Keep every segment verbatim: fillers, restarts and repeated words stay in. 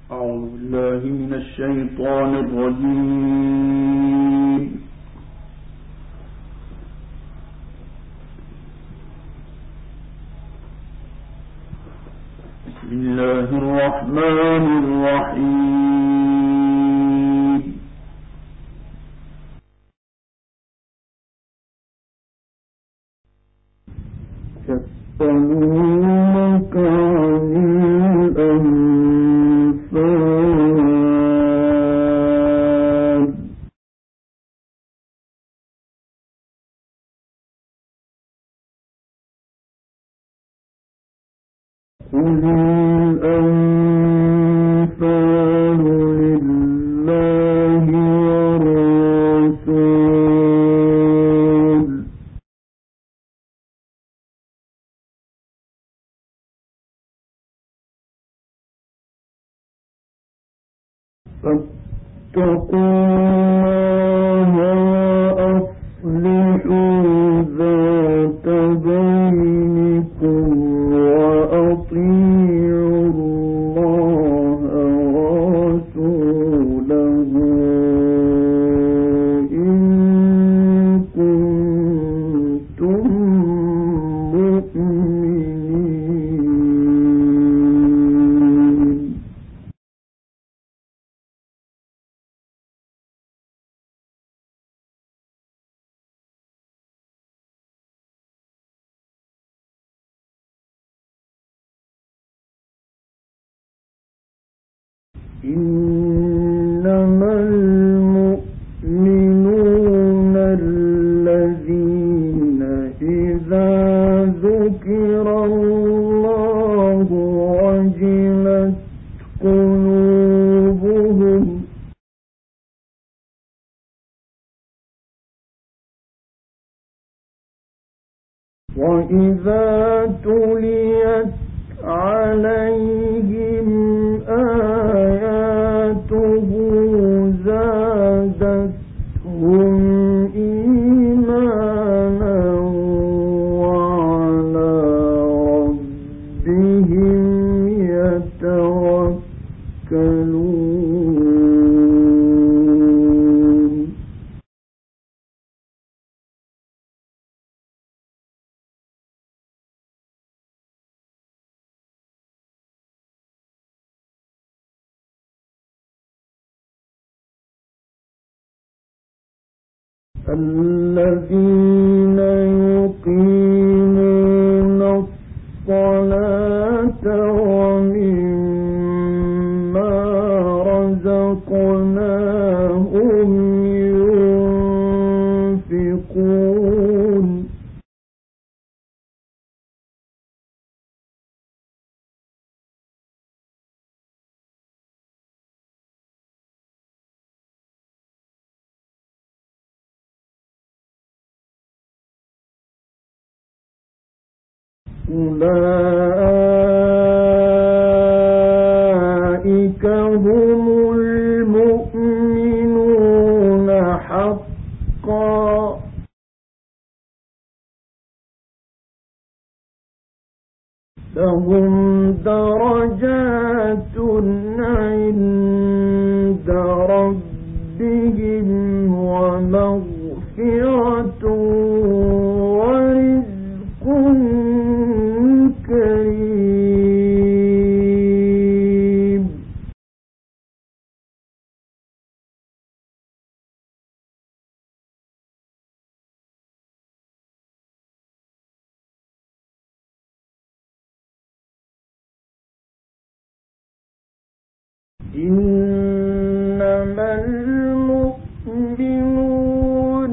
أعوذ بالله من الشيطان الرجيم. بسم الله الرحمن الرحيم. يسألونك عن الأنفال قل الأنفال لله والرسول فاتقوا الله وأصلحوا ذات بينكم وأطيعوا الله ورسوله إن كنتم مؤمنين. إنما المؤمنون الذين إذا ذكر الله وجلت قلوبهم وإذا تليت عليهم آياته زادتهم إيمانا وعلى ربهم يتوكلون. الذين يقيمون الصلاة ومما رزقناهم ينفقون. أولئك هم المؤمنون حقا لهم درجات عند ربهم ومغفرة ورزق كريم. إنما المؤمنون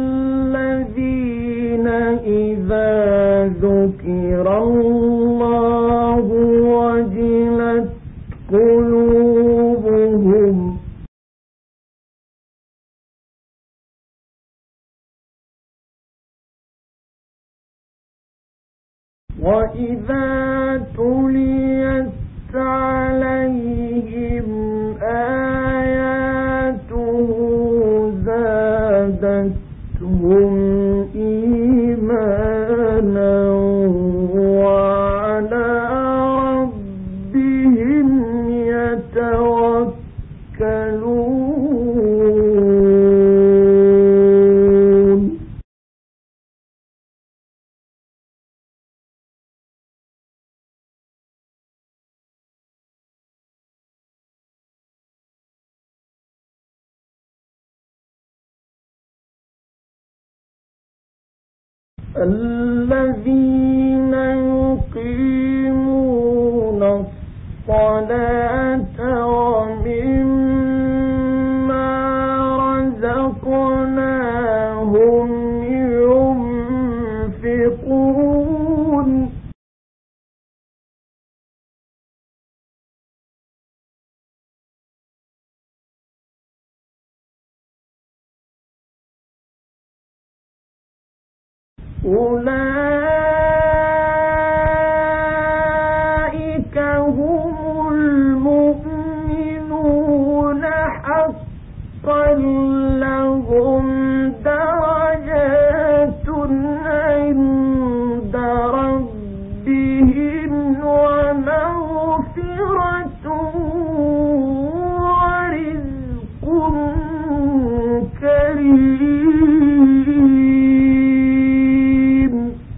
الذين إذا ذكر الله وجلت قلوبهم وإذا تليت عليهم آياته زادتهم إيمانا وعلى ربهم يتوكلون. يتوكلون الذين يقيمون الصلاة ومما رزقناهم ينفقون أولئك هم المؤمنون حقا لهم درجات عند ربهم ومغفرة ورزق كريم.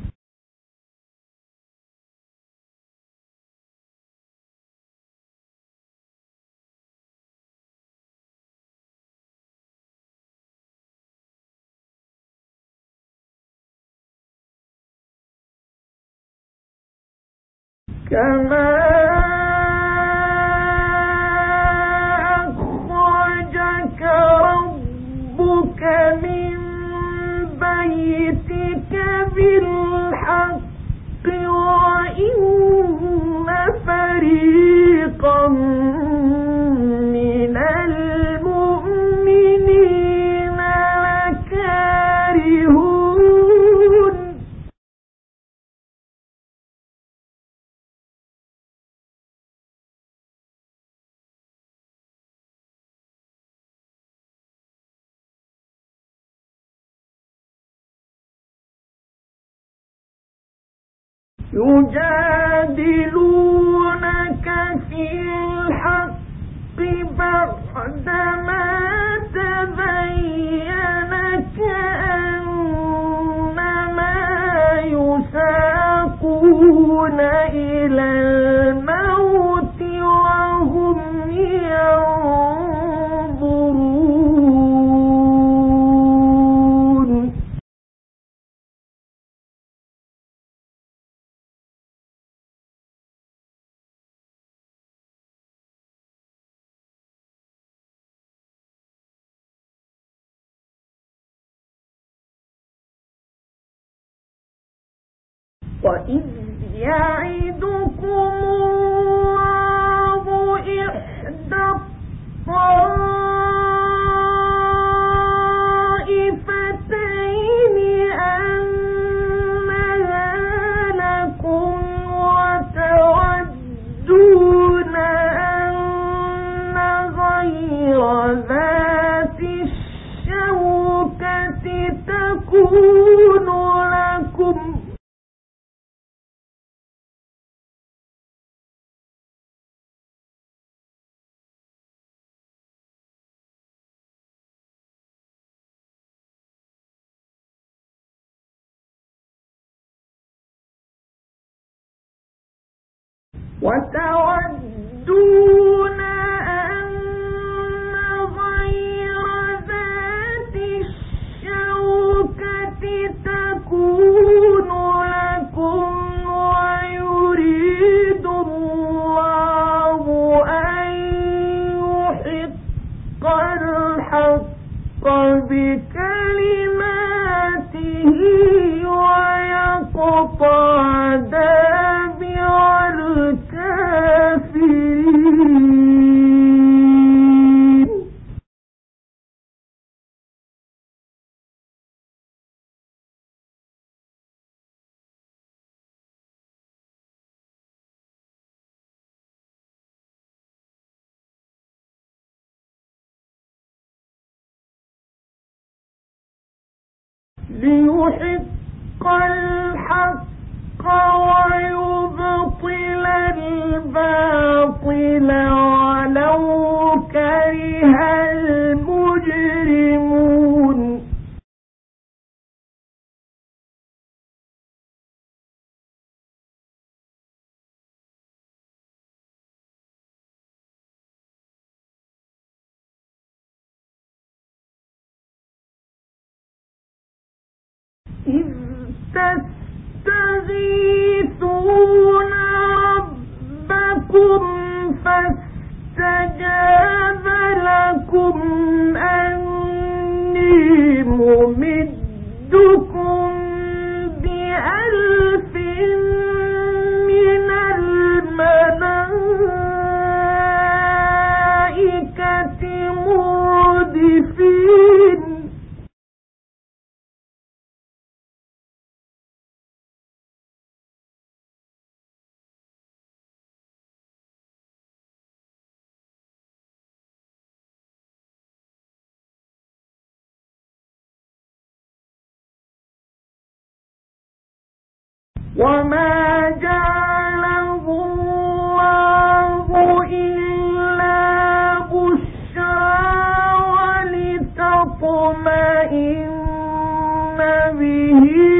كما أخرجك ربك من بيتك بالحق وإن فريقا من المؤمنين لكارهون يجادلونك في الحق بعدما تبين كأنما يساقون إلى الموت وهم ينظرون وإذ يعدكم الله إحدى الطائفتين أنها لكم وتودون أن غير ذات الشوكة تكون لكم وتودون أن غير ذات الشوكة تكون لكم ويريد الله أن يحق الحق بكلماته ويقطع دابر الكافرين. ليحق الحق ويبطل الباطل ولو كره إذ تستغيثون ربكم فاستجاب لكم أني ممدكم بألف من الملائكة مردفين وما جعله الله إلا بشرى ولتطمئن به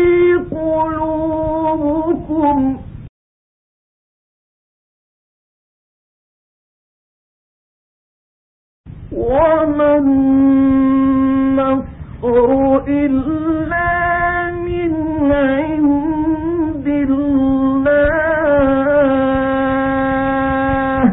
قلوبكم وما النصر إلا من عند الله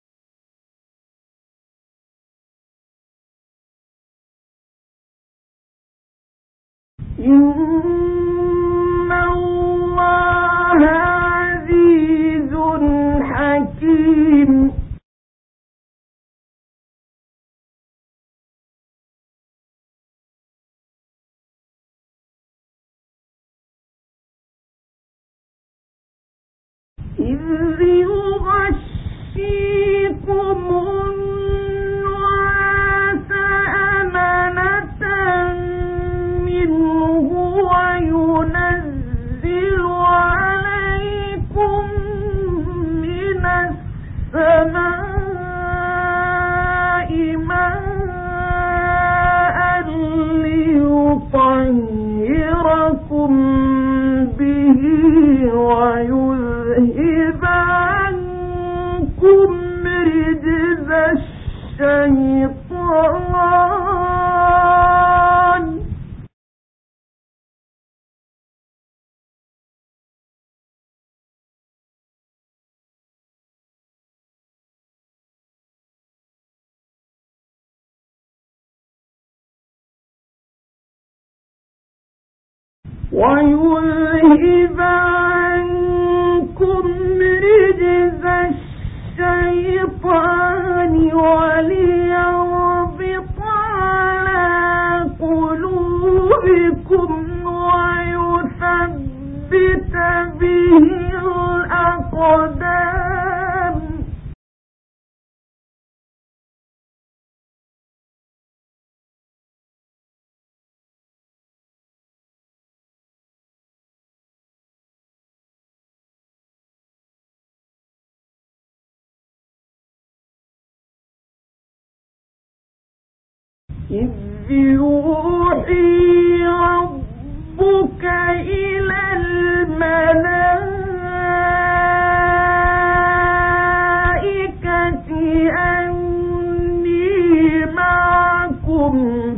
إن الله عزيز حكيم إذ يغشيكم النعاس أمنة منه وينزل عليكم من السماء ماء ليطهركم به ويذهب عنكم رجز الشيطان ويذهب عنكم رجز الشيطان وليربط على قلوبكم ويثبت به الأقدام إذ يوحي ربك إلى الملائكة أني معكم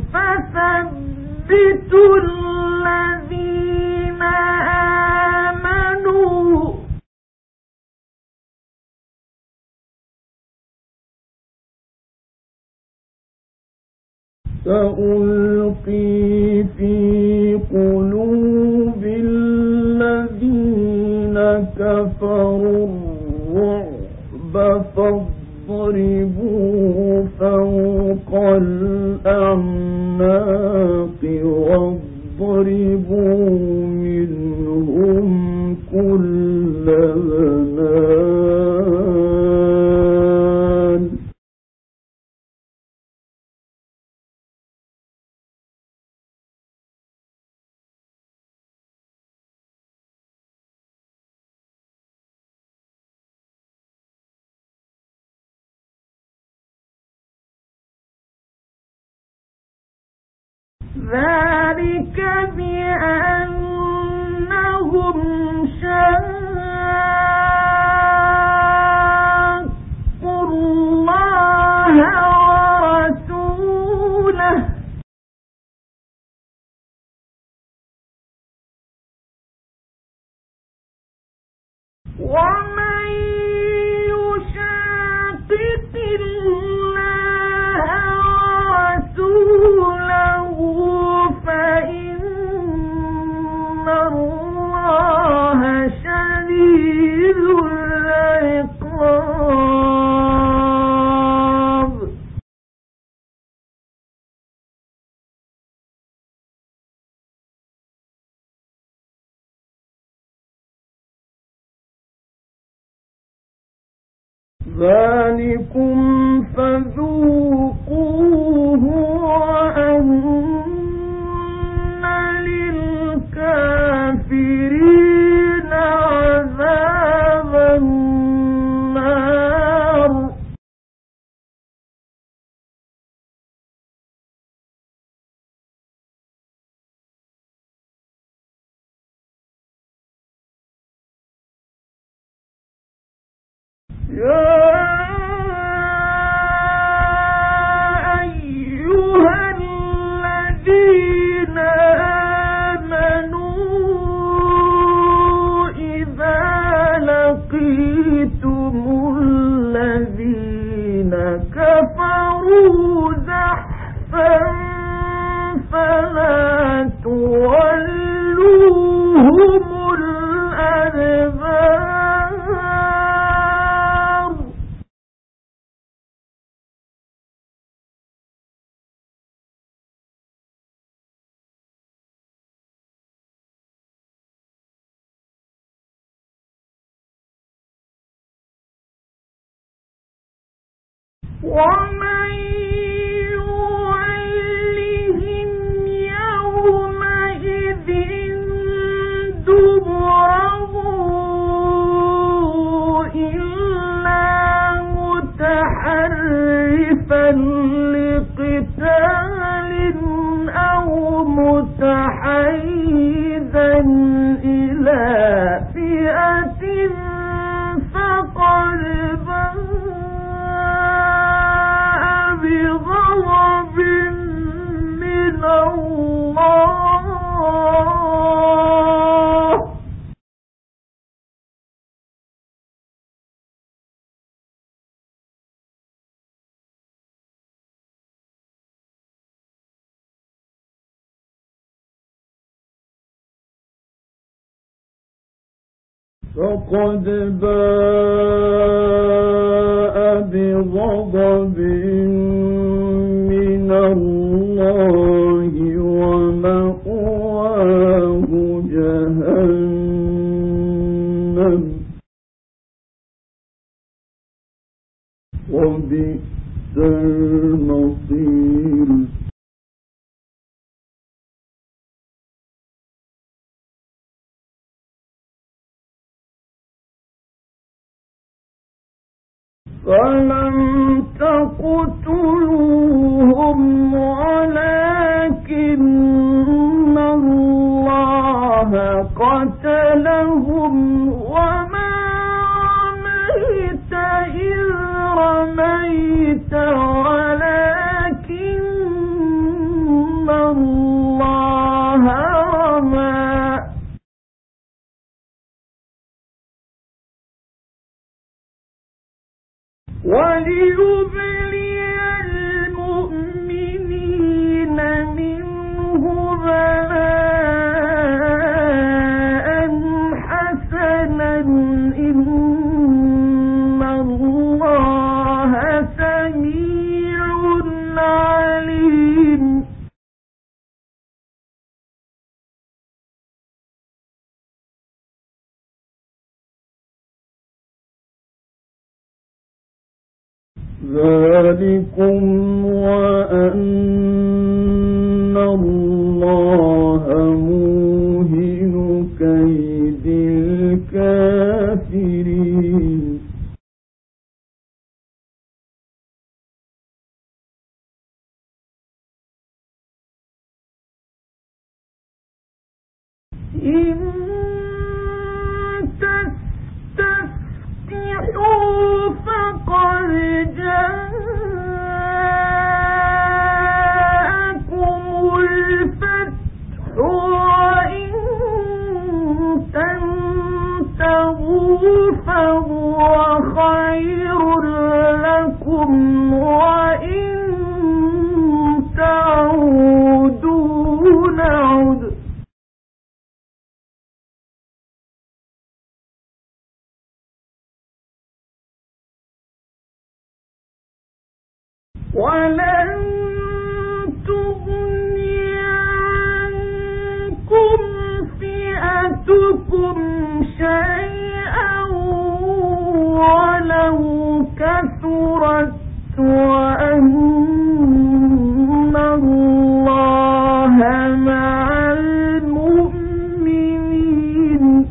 فثبتوا الذين آمنوا سألقي في قلوب الذين كفروا الرعب فاضربوا فوق الأعناق واضربوا منهم كل بنان ذلك بأنهم شاقوا الله ورسوله ذلكم فذوقوه وأن للكافرين عذاب النار. يا أيها الذين آمنوا إذا لقيتم الذين كفروا زحفا فلا تولوهم الأدبار. ومن يولهم يومئذ دبره إلا متحرفا لقتال أو متحيزا إلى فئة فقد بغضب من الله فقد باء بغضب من الله ومأواه جهنم وبئس المصير. فلم تقتلوهم ولكن الله قتلهم وما رميت إذ رميت ولكن الله رمى وليبلي المؤمنين منه بلاء حسنا إن الله سميع عليم. ذلكم وأن الله موهن كيد الكافرين. إن تستفتحوا فقد جاءكم الفتح وإن تنتهوا فهو خير لكم وإن تعودوا نعد ولن تغني عنكم فئتكم شيئا ولو كثرت وأن الله مع المؤمنين.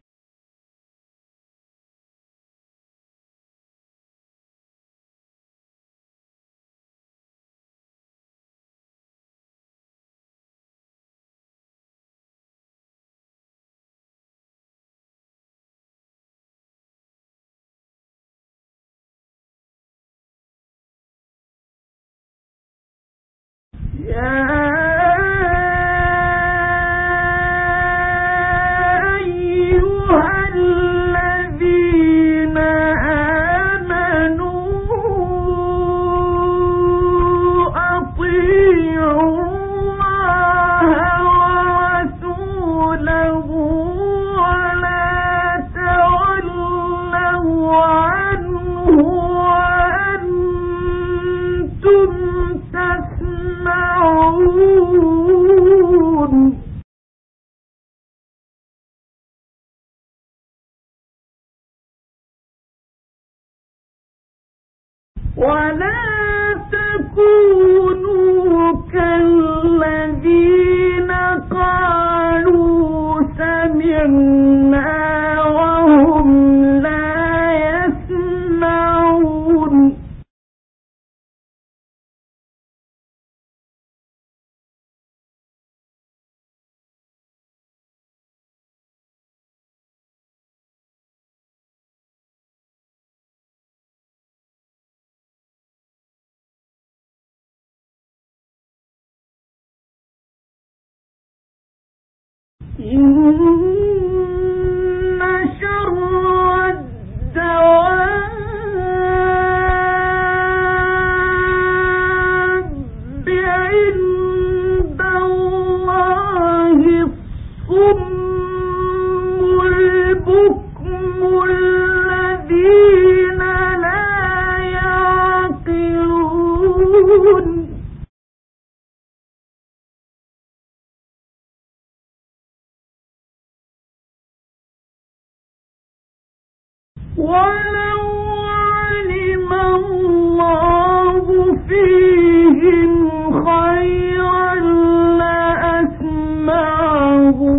يا ولا تكونوا كالذين قالوا سمعنا وهم لا يسمعون. إن شر الدواب عند الله الصم البكم الذين لا يعقلون. ولو علم الله فيهم خيرا لأسمعهم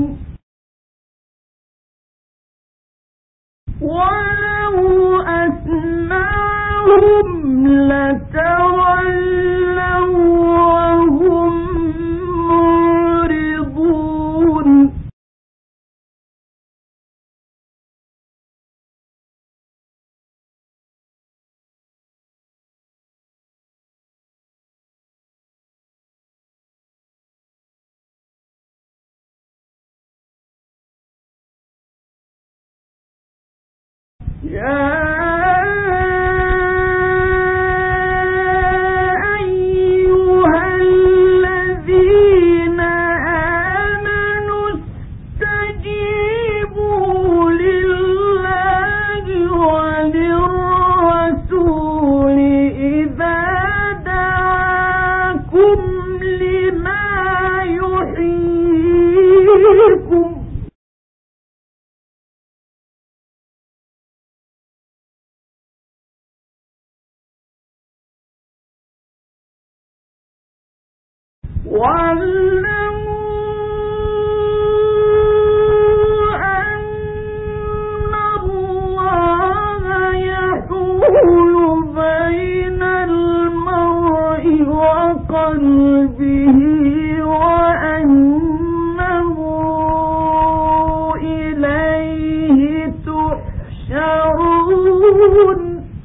ولو أسمعهم لتولوا وهم معرضون. يا أيها الذين آمنوا استجيبوا لله وللرسول إذا دعاكم لما يحييكم. واعلموا أن الله يحول بين المرء وقلبه وأنه إليه تحشرون.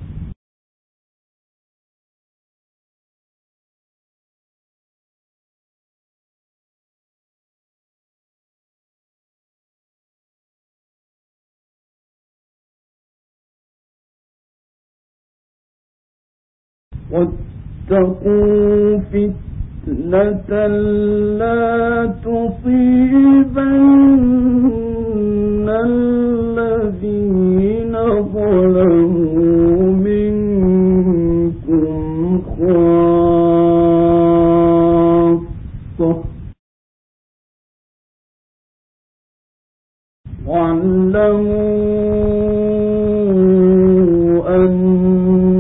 واتقوا فتنة لا تصيبن الذين ظلموا منكم خاصة واعلموا أن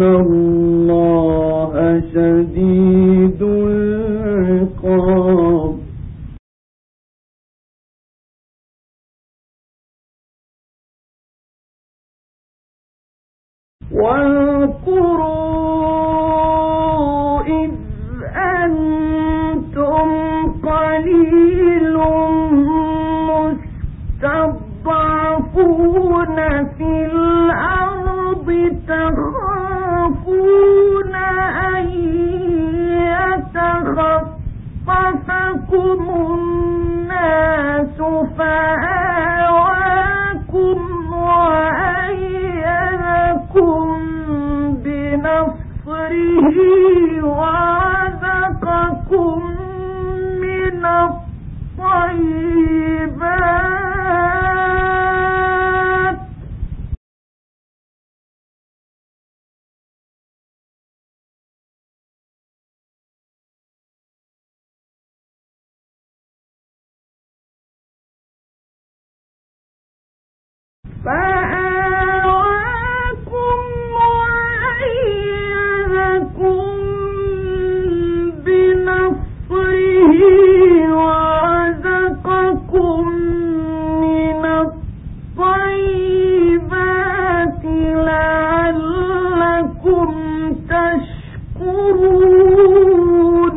شديد العقاب واذكروا إذ أنتم قليل مستضعفون في الأرض تخافون أن يتخطفكم الناس فآواكم وأيدكم بنصره ورزقكم من الطيبات فآواكم وأيدكم بنصره ورزقكم من الطيبات لعلكم تشكرون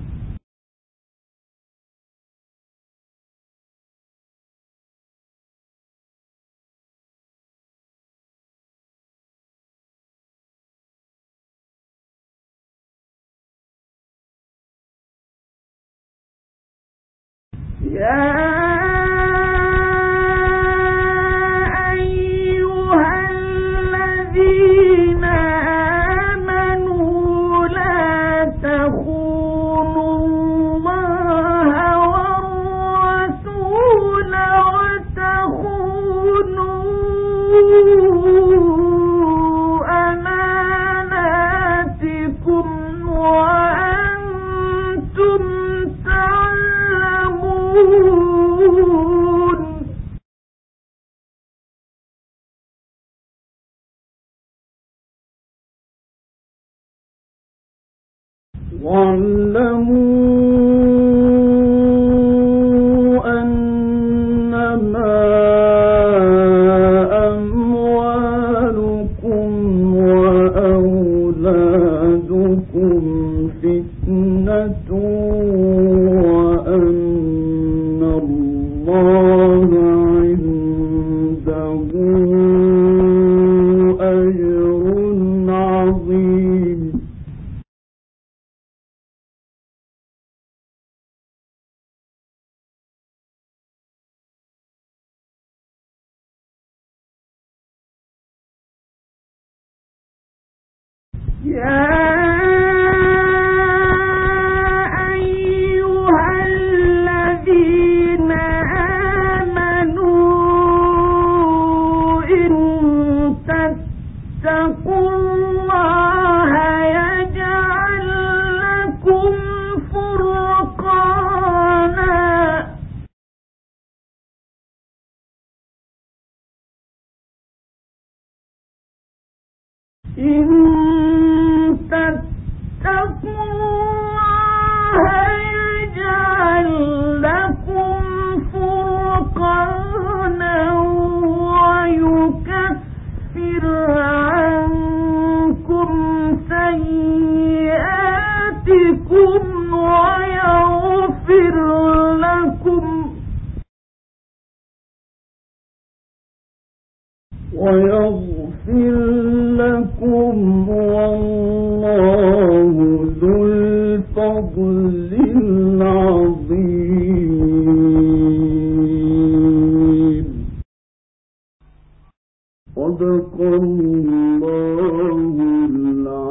يا أيها الذين آمنوا لا تخونوا الله والرسول وتخونوا أماناتكم وأنتم تعلمون واعلموا أنما أموالكم وأولادكم فتنة وأن الله عنده أجر عظيم يا أيها الذين آمنوا إن تتقوا الله يجعل لكم فرقانا إن تتقوا الله يجعل لكم فرقانا ويكفر عنكم سيئاتكم ويغفر لكم ويغفر لكم والله ذو الفضل العظيم صدق الله العظيم.